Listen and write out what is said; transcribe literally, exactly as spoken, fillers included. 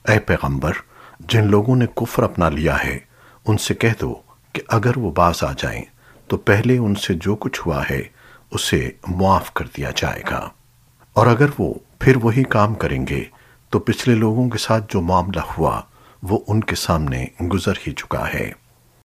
ऐ पैगंबर, जिन लोगों ने कुफ्र अपना लिया है उनसे कह दो कि अगर वो बाज आ जाएं तो पहले उनसे जो कुछ हुआ है उसे मुआफ कर दिया जाएगा, और अगर वो फिर वही काम करेंगे तो पिछले लोगों के साथ जो मामला हुआ वो उनके सामने गुजर ही चुका है।